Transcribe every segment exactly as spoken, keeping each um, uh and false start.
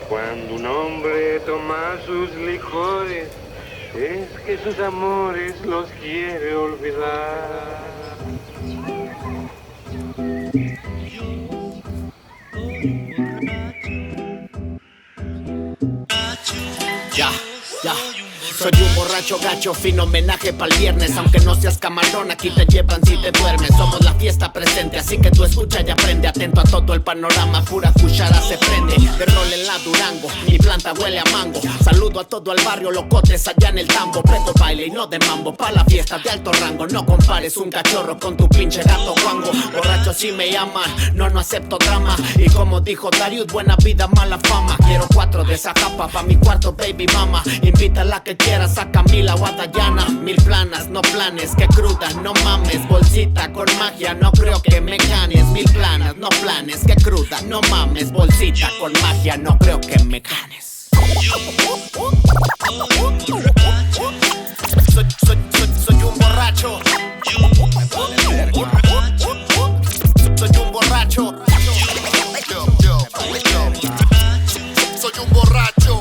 Cuando un hombre toma sus licores, es que sus amores los quiere olvidar. Ya, ya. Soy un borracho gacho, fin homenaje pa'l viernes. Aunque no seas camarón, aquí te llevan si te duermes. Somos la fiesta presente, así que tú escucha y aprende. Atento a todo el panorama, pura cuchara se prende. De rol en la Durango, mi planta huele a mango. Saludo a todo el barrio, locotes allá en el tambo. Preto baile y no de mambo, pa' la fiesta de alto rango. No compares un cachorro con tu pinche gato guango. Borracho si me llaman, no, no acepto drama. Y como dijo Darius, buena vida, mala fama. Quiero cuatro de esa japa pa' mi cuarto, baby mama. Invítala que quieras a Camila o a Dayana. Mil planas, no planes, que cruda, no mames. Bolsita con magia, no creo que me ganes. Mil planas, no planes, que cruda, no mames. Bolsita con magia, no creo que me ganes. Soy, soy, soy, soy un borracho. Me vale verga. Soy un borracho. Yo, yo, yo. Soy un borracho.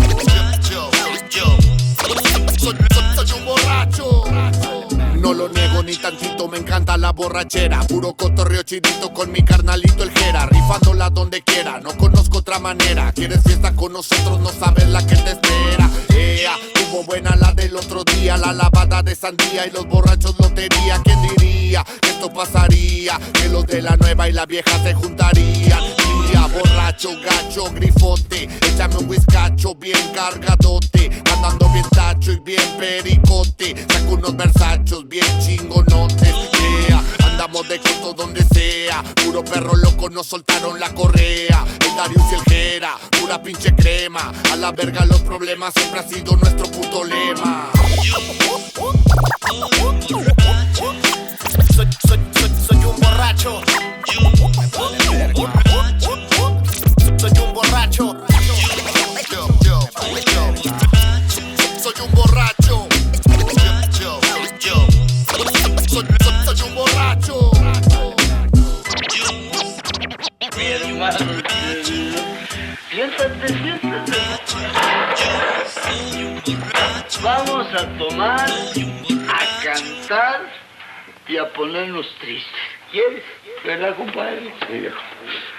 Soy, soy, soy un borracho. No lo niego ni tantito, me encanta la borrachera. Puro cotorreo chidito con mi carnalito el Jera. Rifándola donde quiera, no conozco otra manera. ¿Quieres fiesta con nosotros? No sabes la que te espera. Ea, tuvo buena la del otro día. La lavada de sandía y los borrachos lotería. ¿Quién diría que esto pasaría? Que los de la nueva y la vieja se juntarían. Día, borracho, gacho, grifote. Échame un whiskacho bien cargadote. Andando bien tacho y bien pericote. Saco unos versachos bien chingonotes. Yeah, andamos de coto donde sea. Puro perro loco, nos soltaron la correa. El Darius y el Jera, pura pinche crema. A la verga los problemas, siempre ha sido nuestro puto lema. Soy, soy, soy, soy un borracho. Me vale verga. Soy un borracho. Yo, yo, yo. Soy un borracho. Yo, yo, yo. Soy, soy, soy un borracho. Mi hermano, siéntate, siéntate. Vamos a tomar, a cantar y a ponernos tristes. ¿Quieres? ¿Verdad, compadre? Sí, viejo.